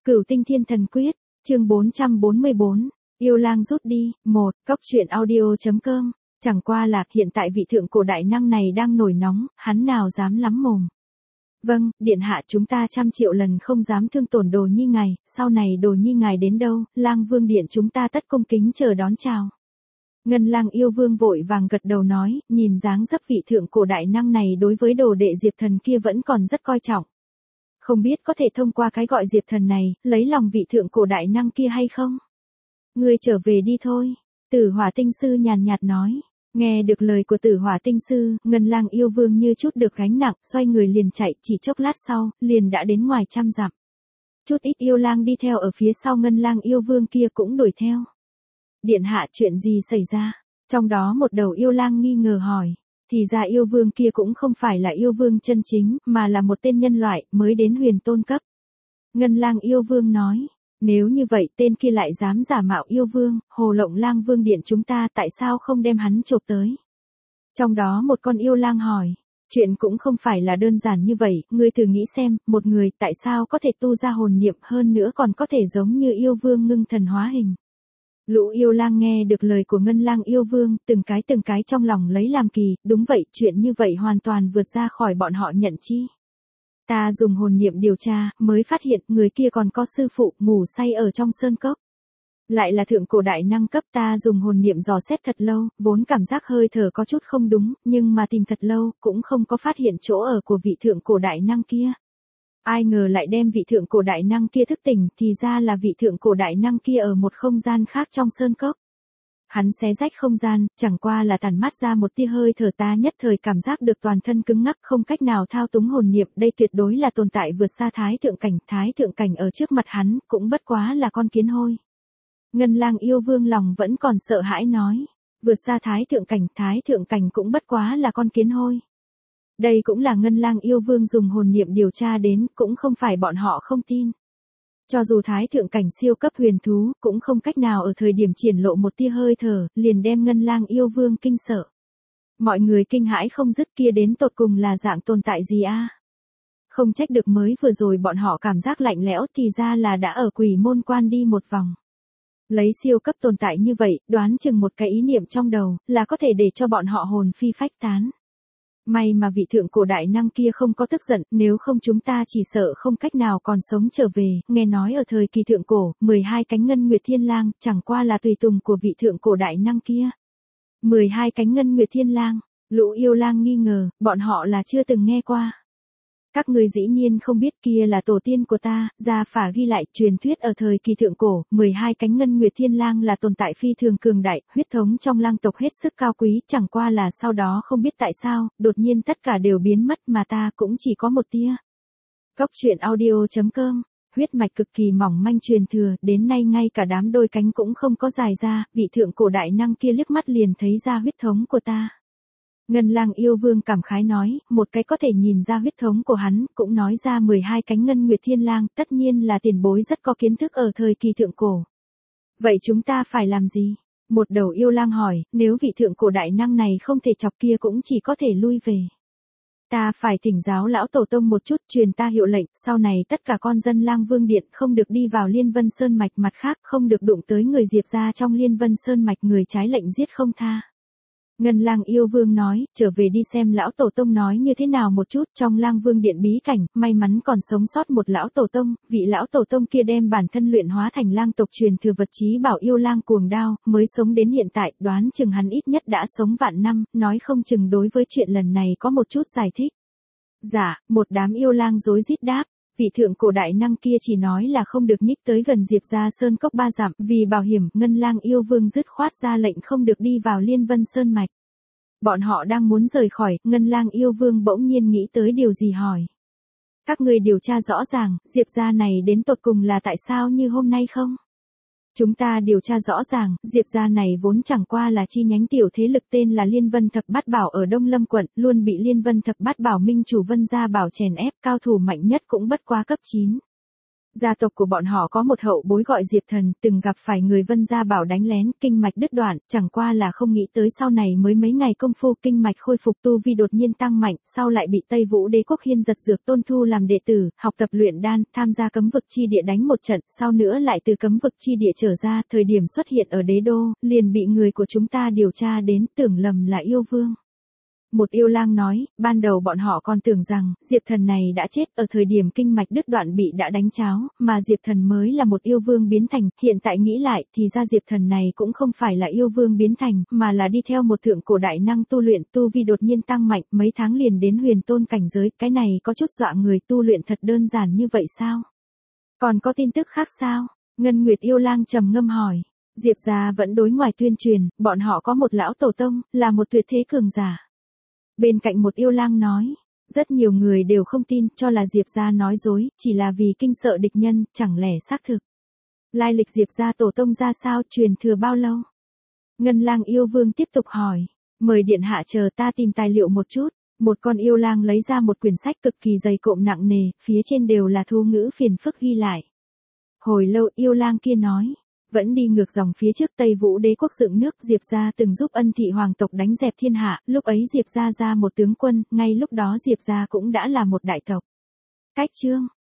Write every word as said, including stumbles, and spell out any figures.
Cửu Tinh Thiên Thần Quyết, chương bốn trăm bốn mươi bốn, yêu lang rút đi, một, cốc truyện audio chấm com, chẳng qua là hiện tại vị thượng cổ đại năng này đang nổi nóng, hắn nào dám lắm mồm. Vâng, điện hạ chúng ta trăm triệu lần không dám thương tổn Đồ Nhi ngài, sau này Đồ Nhi ngài đến đâu, lang vương điện chúng ta tất cung kính chờ đón chào. Ngân lang yêu vương vội vàng gật đầu nói, nhìn dáng dấp vị thượng cổ đại năng này đối với đồ đệ Diệp Thần kia vẫn còn rất coi trọng. Không biết có thể thông qua cái gọi Diệp Thần này, lấy lòng vị thượng cổ đại năng kia hay không? Ngươi trở về đi thôi. Tử Hỏa Tinh Sư nhàn nhạt nói. Nghe được lời của Tử Hỏa Tinh Sư, Ngân lang yêu vương như chút được gánh nặng, xoay người liền chạy, chỉ chốc lát sau, liền đã đến ngoài trăm dặm. Chút ít yêu lang đi theo ở phía sau Ngân lang yêu vương kia cũng đuổi theo. Điện hạ chuyện gì xảy ra? Trong đó một đầu yêu lang nghi ngờ hỏi. Thì ra yêu vương kia cũng không phải là yêu vương chân chính, mà là một tên nhân loại, mới đến huyền tôn cấp. Ngân lang yêu vương nói, nếu như vậy tên kia lại dám giả mạo yêu vương, hồ lộng lang vương điện chúng ta tại sao không đem hắn chộp tới? Trong đó một con yêu lang hỏi, chuyện cũng không phải là đơn giản như vậy, ngươi thử nghĩ xem, một người tại sao có thể tu ra hồn niệm hơn nữa còn có thể giống như yêu vương ngưng thần hóa hình. Lũ yêu lang nghe được lời của Ngân lang yêu vương, từng cái từng cái trong lòng lấy làm kỳ, đúng vậy, chuyện như vậy hoàn toàn vượt ra khỏi bọn họ nhận chi. Ta dùng hồn niệm điều tra, mới phát hiện người kia còn có sư phụ ngủ say ở trong sơn cốc. Lại là thượng cổ đại năng cấp, ta dùng hồn niệm dò xét thật lâu, vốn cảm giác hơi thở có chút không đúng, nhưng mà tìm thật lâu, cũng không có phát hiện chỗ ở của vị thượng cổ đại năng kia. Ai ngờ lại đem vị thượng cổ đại năng kia thức tỉnh, thì ra là vị thượng cổ đại năng kia ở một không gian khác trong sơn cốc. Hắn xé rách không gian, chẳng qua là tản mát ra một tia hơi thở, ta nhất thời cảm giác được toàn thân cứng ngắc, không cách nào thao túng hồn niệm, đây tuyệt đối là tồn tại vượt xa thái thượng cảnh, thái thượng cảnh ở trước mặt hắn, cũng bất quá là con kiến hôi. Ngân lang yêu vương lòng vẫn còn sợ hãi nói, vượt xa thái thượng cảnh, thái thượng cảnh cũng bất quá là con kiến hôi. Đây cũng là Ngân lang yêu vương dùng hồn niệm điều tra đến, cũng không phải bọn họ không tin. Cho dù thái thượng cảnh siêu cấp huyền thú, cũng không cách nào ở thời điểm triển lộ một tia hơi thở, liền đem Ngân lang yêu vương kinh sợ. Mọi người kinh hãi không dứt, kia đến tột cùng là dạng tồn tại gì a? Không trách được mới vừa rồi bọn họ cảm giác lạnh lẽo, thì ra là đã ở Quỷ Môn Quan đi một vòng. Lấy siêu cấp tồn tại như vậy, đoán chừng một cái ý niệm trong đầu, là có thể để cho bọn họ hồn phi phách tán. May mà vị thượng cổ đại năng kia không có tức giận, nếu không chúng ta chỉ sợ không cách nào còn sống trở về, nghe nói ở thời kỳ thượng cổ, mười hai cánh ngân nguyệt thiên lang, chẳng qua là tùy tùng của vị thượng cổ đại năng kia. mười hai cánh ngân nguyệt thiên lang, lũ yêu lang nghi ngờ, bọn họ là chưa từng nghe qua. Các người dĩ nhiên không biết, kia là tổ tiên của ta, gia phả ghi lại, truyền thuyết ở thời kỳ thượng cổ, mười hai cánh ngân nguyệt thiên lang là tồn tại phi thường cường đại, huyết thống trong lang tộc hết sức cao quý, chẳng qua là sau đó không biết tại sao, đột nhiên tất cả đều biến mất mà ta cũng chỉ có một tia. Cốc truyện audio chấm com, huyết mạch cực kỳ mỏng manh truyền thừa, đến nay ngay cả đám đôi cánh cũng không có dài ra, vị thượng cổ đại năng kia liếc mắt liền thấy ra huyết thống của ta. Ngân lang yêu vương cảm khái nói, một cái có thể nhìn ra huyết thống của hắn, cũng nói ra mười hai cánh ngân nguyệt thiên lang, tất nhiên là tiền bối rất có kiến thức ở thời kỳ thượng cổ. Vậy chúng ta phải làm gì? Một đầu yêu lang hỏi, nếu vị thượng cổ đại năng này không thể chọc kia cũng chỉ có thể lui về. Ta phải thỉnh giáo lão tổ tông một chút, truyền ta hiệu lệnh, sau này tất cả con dân lang vương điện không được đi vào Liên Vân Sơn Mạch, mặt khác không được đụng tới người Diệp gia trong Liên Vân Sơn Mạch, người trái lệnh giết không tha. Ngân lang yêu vương nói, trở về đi xem lão tổ tông nói như thế nào một chút, trong lang vương điện bí cảnh, may mắn còn sống sót một lão tổ tông, vị lão tổ tông kia đem bản thân luyện hóa thành lang tộc truyền thừa vật chí bảo yêu lang cuồng đao, mới sống đến hiện tại, đoán chừng hắn ít nhất đã sống vạn năm, nói không chừng đối với chuyện lần này có một chút giải thích. Dạ, một đám yêu lang rối rít đáp. Vị thượng cổ đại năng kia chỉ nói là không được nhích tới gần Diệp gia sơn cốc ba dặm, vì bảo hiểm, Ngân lang yêu vương dứt khoát ra lệnh không được đi vào Liên Vân Sơn Mạch. Bọn họ đang muốn rời khỏi, Ngân lang yêu vương bỗng nhiên nghĩ tới điều gì hỏi. Các người điều tra rõ ràng, Diệp gia này đến tột cùng là tại sao như hôm nay không? Chúng ta điều tra rõ ràng, Diệp gia này vốn chẳng qua là chi nhánh tiểu thế lực tên là Liên Vân Thập Bát Bảo ở Đông Lâm quận, luôn bị Liên Vân Thập Bát Bảo minh chủ Vân gia bảo chèn ép, cao thủ mạnh nhất cũng bất quá cấp chín. Gia tộc của bọn họ có một hậu bối gọi Diệp Thần, từng gặp phải người Vân gia bảo đánh lén, kinh mạch đứt đoạn, chẳng qua là không nghĩ tới sau này mới mấy ngày công phu kinh mạch khôi phục tu vi đột nhiên tăng mạnh, sau lại bị Tây Vũ Đế quốc Hiên Giật Dược Tôn thu làm đệ tử, học tập luyện đan, tham gia cấm vực chi địa đánh một trận, sau nữa lại từ cấm vực chi địa trở ra, thời điểm xuất hiện ở đế đô, liền bị người của chúng ta điều tra đến, tưởng lầm là yêu vương. Một yêu lang nói, ban đầu bọn họ còn tưởng rằng, Diệp Thần này đã chết ở thời điểm kinh mạch đứt đoạn bị đã đánh cháo, mà Diệp Thần mới là một yêu vương biến thành, hiện tại nghĩ lại thì ra Diệp Thần này cũng không phải là yêu vương biến thành, mà là đi theo một thượng cổ đại năng tu luyện, tu vi đột nhiên tăng mạnh, mấy tháng liền đến huyền tôn cảnh giới, cái này có chút dọa người, tu luyện thật đơn giản như vậy sao? Còn có tin tức khác sao? Ngân Nguyệt yêu lang trầm ngâm hỏi. Diệp gia vẫn đối ngoài tuyên truyền, bọn họ có một lão tổ tông, là một tuyệt thế cường giả. Bên cạnh một yêu lang nói, rất nhiều người đều không tin, cho là Diệp gia nói dối, chỉ là vì kinh sợ địch nhân, chẳng lẽ xác thực. Lai lịch Diệp gia tổ tông ra sao, truyền thừa bao lâu? Ngân lang yêu vương tiếp tục hỏi, mời điện hạ chờ ta tìm tài liệu một chút. Một con yêu lang lấy ra một quyển sách cực kỳ dày cộm nặng nề, phía trên đều là thu ngữ phiền phức ghi lại. Hồi lâu yêu lang kia nói, vẫn đi ngược dòng phía trước Tây Vũ Đế quốc dựng nước, Diệp gia từng giúp Ân thị hoàng tộc đánh dẹp thiên hạ, lúc ấy Diệp gia ra một tướng quân, ngay lúc đó Diệp gia cũng đã là một đại tộc. Cách chương